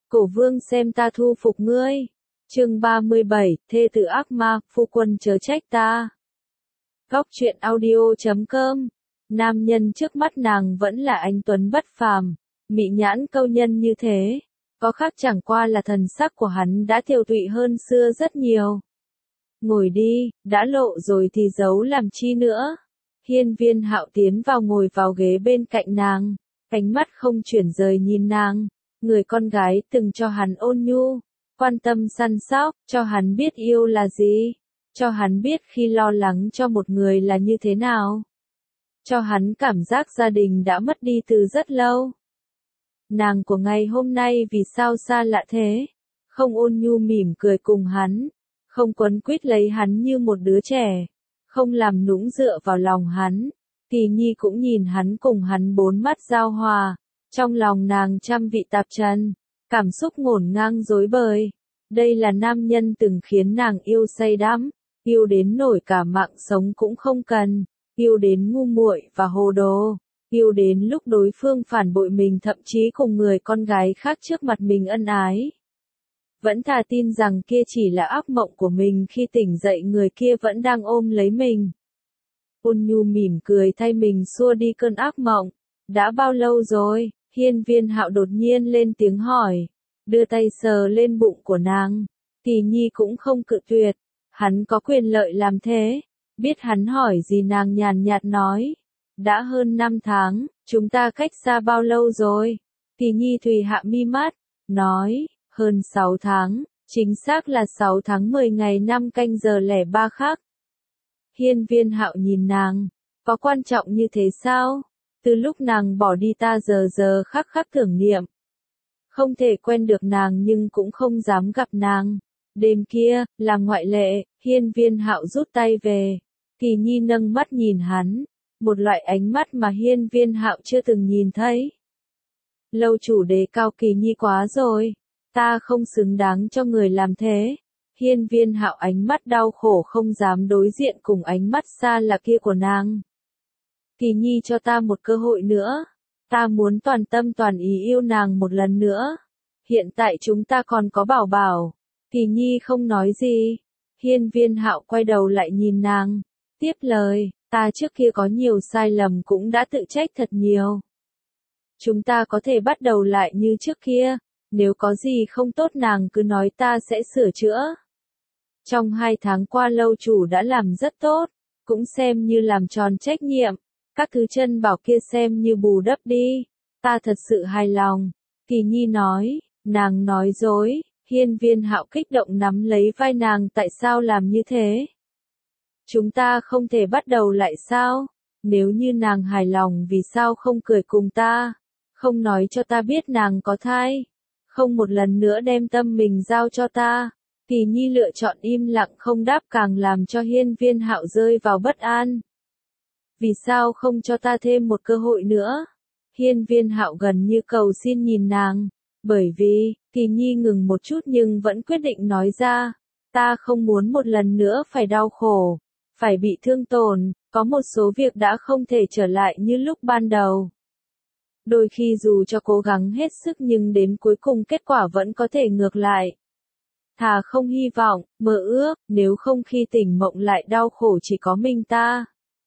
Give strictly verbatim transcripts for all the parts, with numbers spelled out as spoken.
Cổ vương xem ta thu phục ngươi. Chương ba mươi bảy, thê tử ác ma, phu quân chớ trách ta. Góc truyện audio chấm com. Nam nhân trước mắt nàng vẫn là anh tuấn bất phàm, mị nhãn câu nhân như thế, có khác chẳng qua là thần sắc của hắn đã tiều tụy hơn xưa rất nhiều. Ngồi đi, đã lộ rồi thì giấu làm chi nữa. Hiên Viên Hạo tiến vào ngồi vào ghế bên cạnh nàng, ánh mắt không chuyển rời nhìn nàng, người con gái từng cho hắn ôn nhu, quan tâm săn sóc, cho hắn biết yêu là gì, cho hắn biết khi lo lắng cho một người là như thế nào, cho hắn cảm giác gia đình đã mất đi từ rất lâu. Nàng của ngày hôm nay vì sao xa lạ thế, không ôn nhu mỉm cười cùng hắn, không quấn quýt lấy hắn như một đứa trẻ, không làm nũng dựa vào lòng hắn. Kỳ Nhi cũng nhìn hắn cùng hắn bốn mắt giao hòa, trong lòng nàng trăm vị tạp trần, cảm xúc ngổn ngang rối bời. Đây là nam nhân từng khiến nàng yêu say đắm, yêu đến nổi cả mạng sống cũng không cần, yêu đến ngu muội và hồ đồ, yêu đến lúc đối phương phản bội mình, thậm chí cùng người con gái khác trước mặt mình ân ái. Vẫn thà tin rằng kia chỉ là ác mộng của mình, khi tỉnh dậy người kia vẫn đang ôm lấy mình. Ôn nhu mỉm cười thay mình xua đi cơn ác mộng. Đã bao lâu rồi? Hiên Viên Hạo đột nhiên lên tiếng hỏi, đưa tay sờ lên bụng của nàng. Kỳ Nhi cũng không cự tuyệt, hắn có quyền lợi làm thế. Biết hắn hỏi gì nàng nhàn nhạt nói, đã hơn năm tháng, chúng ta cách xa bao lâu rồi? Kỳ Nhi thùy hạ mi mắt, nói, hơn sáu tháng, chính xác là sáu tháng mười ngày năm canh giờ lẻ ba khắc. Hiên Viên Hạo nhìn nàng, có quan trọng như thế sao? Từ lúc nàng bỏ đi ta giờ giờ khắc khắc tưởng niệm. Không thể quen được nàng nhưng cũng không dám gặp nàng. Đêm kia, là ngoại lệ, Hiên Viên Hạo rút tay về. Kỳ Nhi nâng mắt nhìn hắn, một loại ánh mắt mà Hiên Viên Hạo chưa từng nhìn thấy. Lâu chủ đề cao Kỳ Nhi quá rồi, ta không xứng đáng cho người làm thế. Hiên Viên Hạo ánh mắt đau khổ không dám đối diện cùng ánh mắt xa lạ kia của nàng. Kỳ Nhi cho ta một cơ hội nữa, ta muốn toàn tâm toàn ý yêu nàng một lần nữa. Hiện tại chúng ta còn có bảo bảo. Kỳ Nhi không nói gì. Hiên Viên Hạo quay đầu lại nhìn nàng, tiếp lời, ta trước kia có nhiều sai lầm cũng đã tự trách thật nhiều. Chúng ta có thể bắt đầu lại như trước kia, nếu có gì không tốt nàng cứ nói ta sẽ sửa chữa. Trong hai tháng qua lâu chủ đã làm rất tốt, cũng xem như làm tròn trách nhiệm, các thứ chân bảo kia xem như bù đắp đi, ta thật sự hài lòng. Kỳ Nhi nói, nàng nói dối. Hiên Viên Hạo kích động nắm lấy vai nàng, tại sao làm như thế? Chúng ta không thể bắt đầu lại sao? Nếu như nàng hài lòng vì sao không cười cùng ta? Không nói cho ta biết nàng có thai? Không một lần nữa đem tâm mình giao cho ta? Kỳ Nhi lựa chọn im lặng không đáp càng làm cho Hiên Viên Hạo rơi vào bất an. Vì sao không cho ta thêm một cơ hội nữa? Hiên Viên Hạo gần như cầu xin nhìn nàng. Bởi vì, Kỳ Nhi ngừng một chút nhưng vẫn quyết định nói ra, ta không muốn một lần nữa phải đau khổ, phải bị thương tổn, có một số việc đã không thể trở lại như lúc ban đầu. Đôi khi dù cho cố gắng hết sức nhưng đến cuối cùng kết quả vẫn có thể ngược lại. Thà không hy vọng, mơ ước, nếu không khi tỉnh mộng lại đau khổ chỉ có mình ta.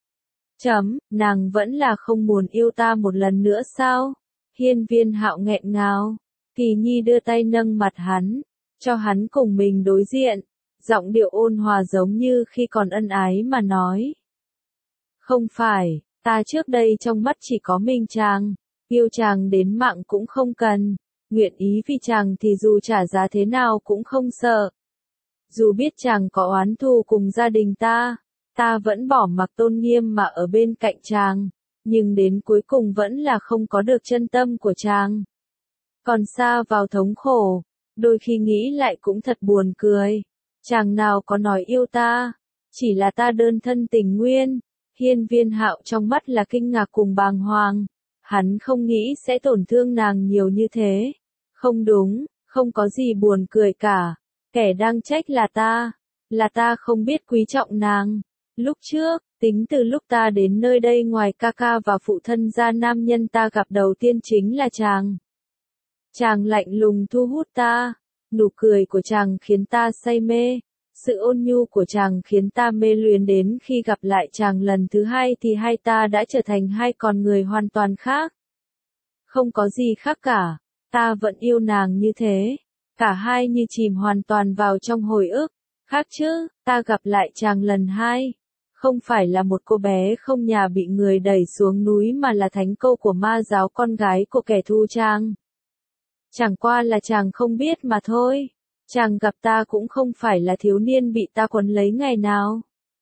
Chấm, nàng vẫn là không muốn yêu ta một lần nữa sao? Hiên Viên Hạo nghẹn ngào. Kỳ Nhi đưa tay nâng mặt hắn, cho hắn cùng mình đối diện, giọng điệu ôn hòa giống như khi còn ân ái mà nói. Không phải, ta trước đây trong mắt chỉ có mình chàng, yêu chàng đến mạng cũng không cần, nguyện ý vì chàng thì dù trả giá thế nào cũng không sợ. Dù biết chàng có oán thù cùng gia đình ta, ta vẫn bỏ mặc tôn nghiêm mà ở bên cạnh chàng, nhưng đến cuối cùng vẫn là không có được chân tâm của chàng. Còn xa vào thống khổ, đôi khi nghĩ lại cũng thật buồn cười. Chàng nào có nói yêu ta, chỉ là ta đơn thân tình nguyên. Hiên Viên Hạo trong mắt là kinh ngạc cùng bàng hoàng. Hắn không nghĩ sẽ tổn thương nàng nhiều như thế. Không đúng, không có gì buồn cười cả. Kẻ đang trách là ta, là ta không biết quý trọng nàng. Lúc trước, tính từ lúc ta đến nơi đây ngoài ca ca và phụ thân gia nam nhân ta gặp đầu tiên chính là chàng. Chàng lạnh lùng thu hút ta, nụ cười của chàng khiến ta say mê, sự ôn nhu của chàng khiến ta mê luyến, đến khi gặp lại chàng lần thứ hai thì hai ta đã trở thành hai con người hoàn toàn khác. Không có gì khác cả, ta vẫn yêu nàng như thế, cả hai như chìm hoàn toàn vào trong hồi ức. Khác chứ, ta gặp lại chàng lần hai, không phải là một cô bé không nhà bị người đẩy xuống núi mà là thánh cô của ma giáo, con gái của kẻ thù chàng. Chẳng qua là chàng không biết mà thôi. Chàng gặp ta cũng không phải là thiếu niên bị ta quấn lấy ngày nào,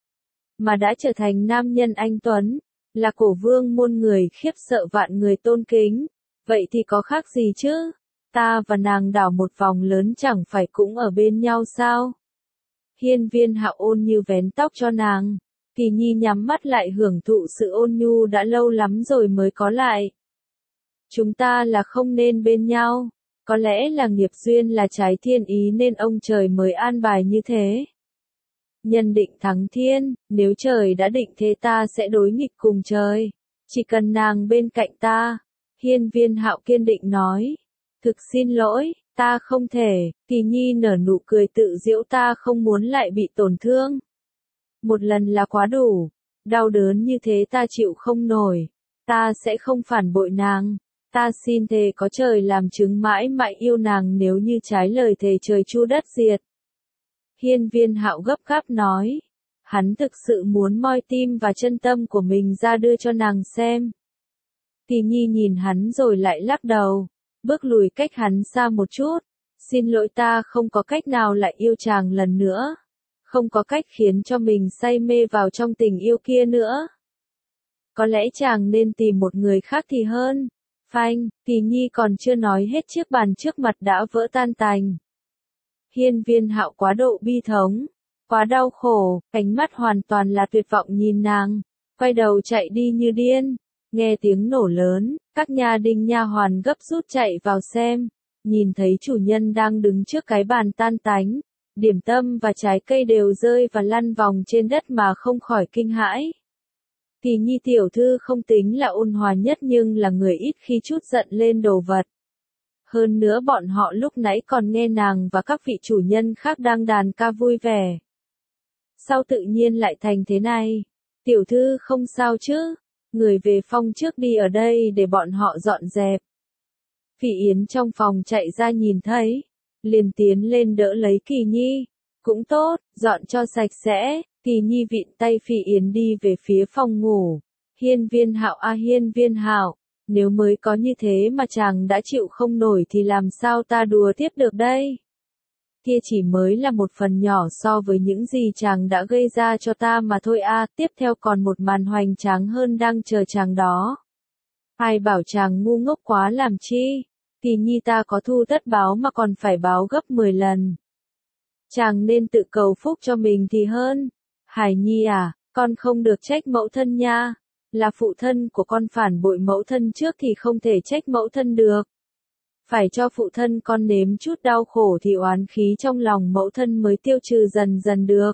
mà đã trở thành nam nhân anh tuấn, là cổ vương muôn người khiếp sợ vạn người tôn kính. Vậy thì có khác gì chứ? Ta và nàng đảo một vòng lớn chẳng phải cũng ở bên nhau sao? Hiên Viên Hạo ôn như vén tóc cho nàng. Kỳ Nhi nhắm mắt lại hưởng thụ sự ôn nhu đã lâu lắm rồi mới có lại. Chúng ta là không nên bên nhau. Có lẽ là nghiệp duyên, là trái thiên ý nên ông trời mới an bài như thế. Nhân định thắng thiên, nếu trời đã định thế ta sẽ đối nghịch cùng trời. Chỉ cần nàng bên cạnh ta. Hiên Viên Hạo kiên định nói. Thực xin lỗi, ta không thể. Kỳ Nhi nở nụ cười tự giễu, ta không muốn lại bị tổn thương. Một lần là quá đủ. Đau đớn như thế ta chịu không nổi. Ta sẽ không phản bội nàng. Ta xin thề có trời làm chứng mãi mãi yêu nàng, nếu như trái lời thề trời chu đất diệt. Hiên Viên Hạo gấp gáp nói. Hắn thực sự muốn moi tim và chân tâm của mình ra đưa cho nàng xem. Kỳ Nhi nhìn hắn rồi lại lắc đầu, bước lùi cách hắn xa một chút. Xin lỗi, ta không có cách nào lại yêu chàng lần nữa. Không có cách khiến cho mình say mê vào trong tình yêu kia nữa. Có lẽ chàng nên tìm một người khác thì hơn. Phanh, Kỳ Nhi còn chưa nói hết chiếc bàn trước mặt đã vỡ tan tành. Hiên Viên Hạo quá độ bi thống, quá đau khổ, ánh mắt hoàn toàn là tuyệt vọng nhìn nàng, quay đầu chạy đi như điên. Nghe tiếng nổ lớn, các nha đinh nha hoàn gấp rút chạy vào xem, nhìn thấy chủ nhân đang đứng trước cái bàn tan tánh, điểm tâm và trái cây đều rơi và lăn vòng trên đất mà không khỏi kinh hãi. Kỳ Nhi tiểu thư không tính là ôn hòa nhất nhưng là người ít khi chút giận lên đồ vật. Hơn nữa bọn họ lúc nãy còn nghe nàng và các vị chủ nhân khác đang đàn ca vui vẻ. Sao tự nhiên lại thành thế này? Tiểu thư không sao chứ? Người về phòng trước đi, ở đây để bọn họ dọn dẹp. Phỉ Yến trong phòng chạy ra nhìn thấy, liền tiến lên đỡ lấy Kỳ Nhi. Cũng tốt, dọn cho sạch sẽ. Kỳ Nhi vịn tay Phỉ Yến đi về phía phòng ngủ. Hiên Viên Hạo a Hiên Viên Hạo, nếu mới có như thế mà chàng đã chịu không nổi thì làm sao ta đùa tiếp được đây? Kia chỉ mới là một phần nhỏ so với những gì chàng đã gây ra cho ta mà thôi a. Tiếp theo còn một màn hoành tráng hơn đang chờ chàng đó. Ai bảo chàng ngu ngốc quá làm chi? Kỳ Nhi ta có thù tất báo mà còn phải báo gấp mười lần. Chàng nên tự cầu phúc cho mình thì hơn. Hải Nhi à, con không được trách mẫu thân nha. Là phụ thân của con phản bội mẫu thân trước thì không thể trách mẫu thân được. Phải cho phụ thân con nếm chút đau khổ thì oán khí trong lòng mẫu thân mới tiêu trừ dần dần được.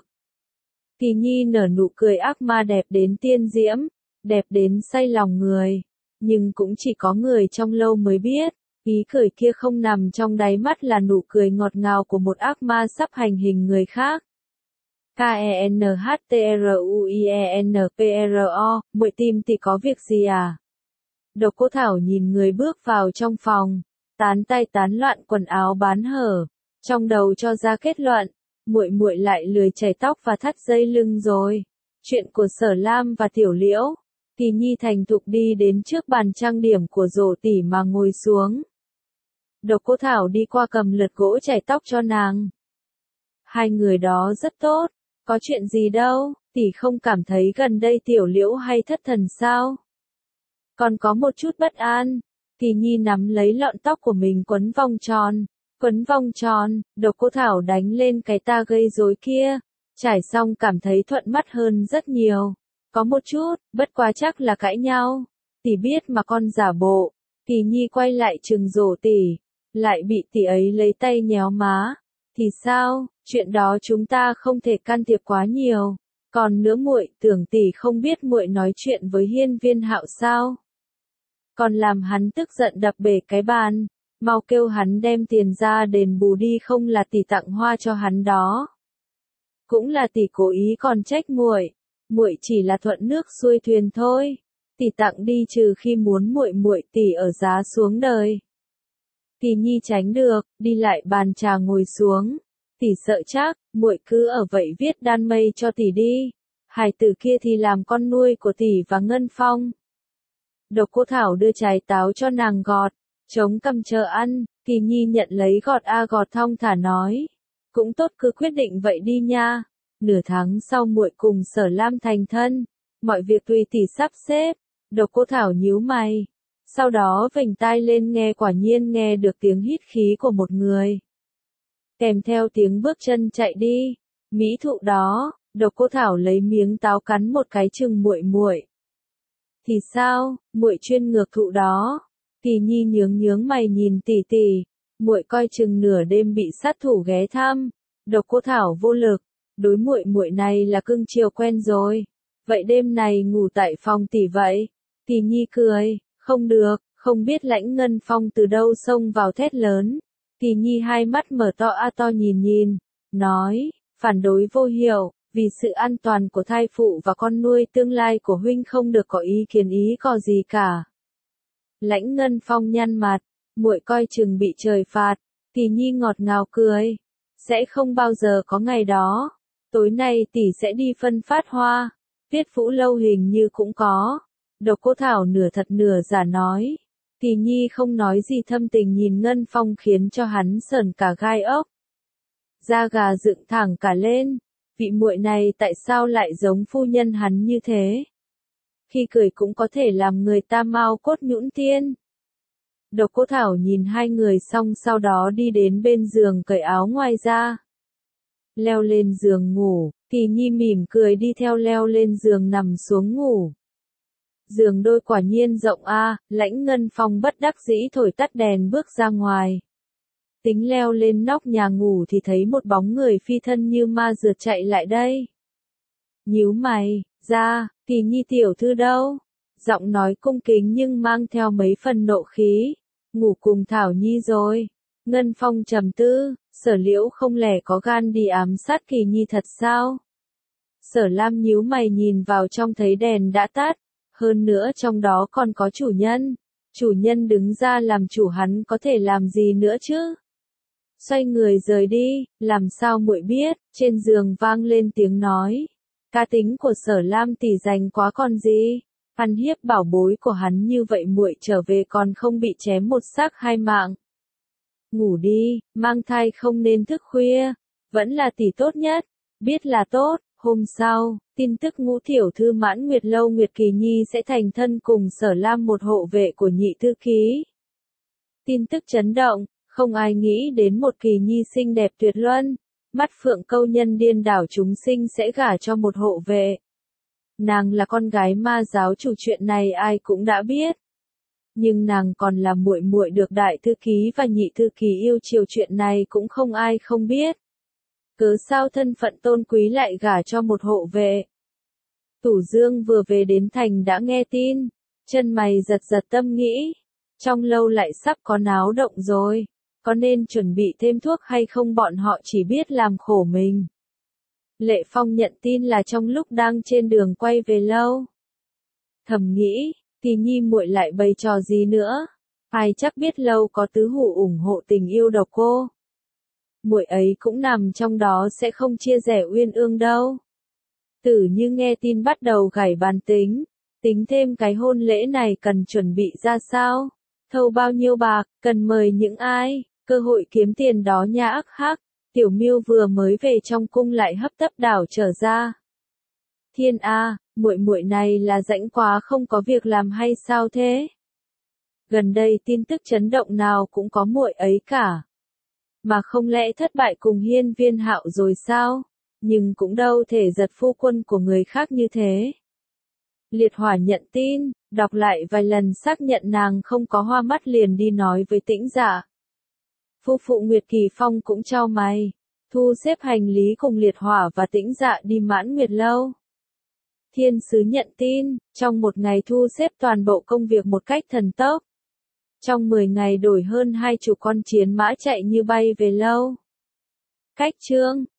Kỳ Nhi nở nụ cười ác ma đẹp đến tiên diễm, đẹp đến say lòng người. Nhưng cũng chỉ có người trong lâu mới biết, ý cười kia không nằm trong đáy mắt là nụ cười ngọt ngào của một ác ma sắp hành hình người khác. K E N H T R U I E N P R O, muội tìm thì có việc gì à? Độc Cô Thảo nhìn người bước vào trong phòng, tán tay tán loạn quần áo bán hở, trong đầu cho ra kết luận, muội muội lại lười chải tóc và thắt dây lưng rồi. Chuyện của Sở Lam và Tiểu Liễu. Kỳ Nhi thành thục đi đến trước bàn trang điểm của Dỗ tỷ mà ngồi xuống. Độc Cô Thảo đi qua cầm lượt gỗ chải tóc cho nàng. Hai người đó rất tốt, có chuyện gì đâu, tỷ không cảm thấy gần đây Tiểu Liễu hay thất thần sao? Còn có một chút bất an. Kỳ Nhi nắm lấy lọn tóc của mình quấn vòng tròn, quấn vòng tròn, Độc Cô Thảo đánh lên cái ta gây rối kia, trải xong cảm thấy thuận mắt hơn rất nhiều. Có một chút, bất quá chắc là cãi nhau. Tỷ biết mà con giả bộ. Kỳ Nhi quay lại trừng Dỗ tỷ, lại bị tỷ ấy lấy tay nhéo má. Thì sao, chuyện đó chúng ta không thể can thiệp quá nhiều. Còn nữa muội tưởng tỷ không biết muội nói chuyện với Hiên Viên Hạo sao? Còn làm hắn tức giận đập bể cái bàn. mau kêu hắn đem tiền ra đền bù đi, không là tỷ tặng hoa cho hắn đó. Cũng là tỷ cố ý còn trách muội, muội chỉ là thuận nước xuôi thuyền thôi. Tỷ tặng đi trừ khi muốn muội muội tỷ ở giá xuống đời. Tỷ nhi tránh được, đi lại bàn trà ngồi xuống. Tỷ sợ chắc, muội cứ ở vậy viết đan mây cho tỷ đi. Hải tử kia thì làm con nuôi của tỷ và Ngân Phong. Độc Cô Thảo đưa trái táo cho nàng gọt, chống cằm chờ ăn, Tỷ nhi nhận lấy gọt a gọt thong thả nói. Cũng tốt, cứ quyết định vậy đi nha. Nửa tháng sau muội cùng Sở Lam thành thân, mọi việc tùy tỷ sắp xếp. Độc Cô Thảo nhíu mày, sau đó vểnh tai lên nghe, quả nhiên nghe được tiếng hít khí của một người. Kèm theo tiếng bước chân chạy đi. Mỹ thụ đó, Độc Cô Thảo lấy miếng táo cắn một cái chừng muội muội. Thì sao, muội chuyên ngược thụ đó. Tỷ nhi nhướng nhướng mày nhìn tỷ tỷ, muội coi chừng nửa đêm bị sát thủ ghé thăm. Độc Cô Thảo vô lực, đối muội muội này là cưng chiều quen rồi. Vậy đêm này ngủ tại phòng tỷ vậy? Tỷ nhi cười, không được, không biết Lãnh Ngân Phong từ đâu xông vào thét lớn. Tỷ nhi hai mắt mở to a to nhìn nhìn, nói, phản đối vô hiệu, vì sự an toàn của thai phụ và con nuôi tương lai của huynh không được có ý kiến ý có gì cả. Lãnh Ngân Phong nhăn mặt, muội coi chừng bị trời phạt. Tỷ nhi ngọt ngào cười, sẽ không bao giờ có ngày đó. Tối nay tỷ sẽ đi phân phát hoa, Tiết Vũ Lâu hình như cũng có. Độc Cô Thảo nửa thật nửa giả nói. Tỷ nhi không nói gì, thâm tình nhìn Ngân Phong khiến cho hắn sởn cả gai ốc. Da gà dựng thẳng cả lên, vị muội này tại sao lại giống phu nhân hắn như thế? Khi cười cũng có thể làm người ta mau cốt nhũn tiên. Độc Cô Thảo nhìn hai người xong sau đó đi đến bên giường cởi áo ngoài ra. Leo lên giường ngủ, Tỷ nhi mỉm cười đi theo leo lên giường nằm xuống ngủ. Giường đôi quả nhiên rộng a, Lãnh Ngân Phong bất đắc dĩ thổi tắt đèn bước ra ngoài. Tính leo lên nóc nhà ngủ thì thấy một bóng người phi thân như ma rượt chạy lại đây. Nhíu mày, ra, Tỷ nhi tiểu thư đâu? Giọng nói cung kính nhưng mang theo mấy phần nộ khí. Ngủ cùng Thảo nhi rồi. Ngân Phong trầm tư, Sở Liễu không lẽ có gan đi ám sát Kỳ nhi thật sao? Sở Lam nhíu mày nhìn vào trong thấy đèn đã tắt. Hơn nữa trong đó còn có chủ nhân. Chủ nhân đứng ra làm chủ, hắn có thể làm gì nữa chứ? Xoay người rời đi, làm sao muội biết? Trên giường vang lên tiếng nói. Cá tính của Sở Lam tỷ dành quá còn gì? Ăn hiếp bảo bối của hắn như vậy, muội trở về còn không bị chém một xác hai mạng. Ngủ đi, mang thai không nên thức khuya, vẫn là tỷ tốt nhất. Biết là tốt. Hôm sau, tin tức Ngũ tiểu thư Mãn Nguyệt Lâu Nguyệt Kỳ Nhi sẽ thành thân cùng Sở Lam, một hộ vệ của nhị thư ký. Tin tức chấn động, không ai nghĩ đến một Kỳ Nhi xinh đẹp tuyệt luân, mắt phượng câu nhân điên đảo chúng sinh sẽ gả cho một hộ vệ. Nàng là con gái ma giáo chủ, chuyện này ai cũng đã biết. Nhưng nàng còn là muội muội được đại thư ký và nhị thư ký yêu chiều, chuyện này cũng không ai không biết. Cớ sao thân phận tôn quý lại gả cho một hộ vệ? Tủ Dương vừa về đến thành đã nghe tin, chân mày giật giật tâm nghĩ, trong lâu lại sắp có náo động rồi, có nên chuẩn bị thêm thuốc hay không, bọn họ chỉ biết làm khổ mình. Lệ Phong nhận tin là trong lúc đang trên đường quay về lâu. Thầm nghĩ, Kỳ nhi muội lại bày trò gì nữa? Ai chắc biết lâu có tứ hủ ủng hộ tình yêu Độc Cô. Muội ấy cũng nằm trong đó, sẽ không chia rẽ Uyên Ương đâu. Tử Như nghe tin bắt đầu gảy bàn tính, tính thêm cái hôn lễ này cần chuẩn bị ra sao, thâu bao nhiêu bạc, cần mời những ai, cơ hội kiếm tiền đó nha. Ác hắc, Tiểu Miêu vừa mới về trong cung lại hấp tấp đảo trở ra. Thiên a, muội muội này là rãnh quá không có việc làm hay sao thế? Gần đây tin tức chấn động nào cũng có muội ấy cả. Mà không lẽ thất bại cùng Hiên Viên Hạo rồi sao? Nhưng cũng đâu thể giật phu quân của người khác như thế. Liệt Hỏa nhận tin, đọc lại vài lần xác nhận nàng không có hoa mắt liền đi nói với Tĩnh Dạ. Phu phụ Nguyệt Kỳ Phong cũng chau mày, thu xếp hành lý cùng Liệt Hỏa và Tĩnh Dạ đi Mãn Nguyệt Lâu. Thiên sứ nhận tin, trong một ngày thu xếp toàn bộ công việc một cách thần tốc. Trong mười ngày đổi hơn hai chục con chiến mã chạy như bay về lâu. Cách chương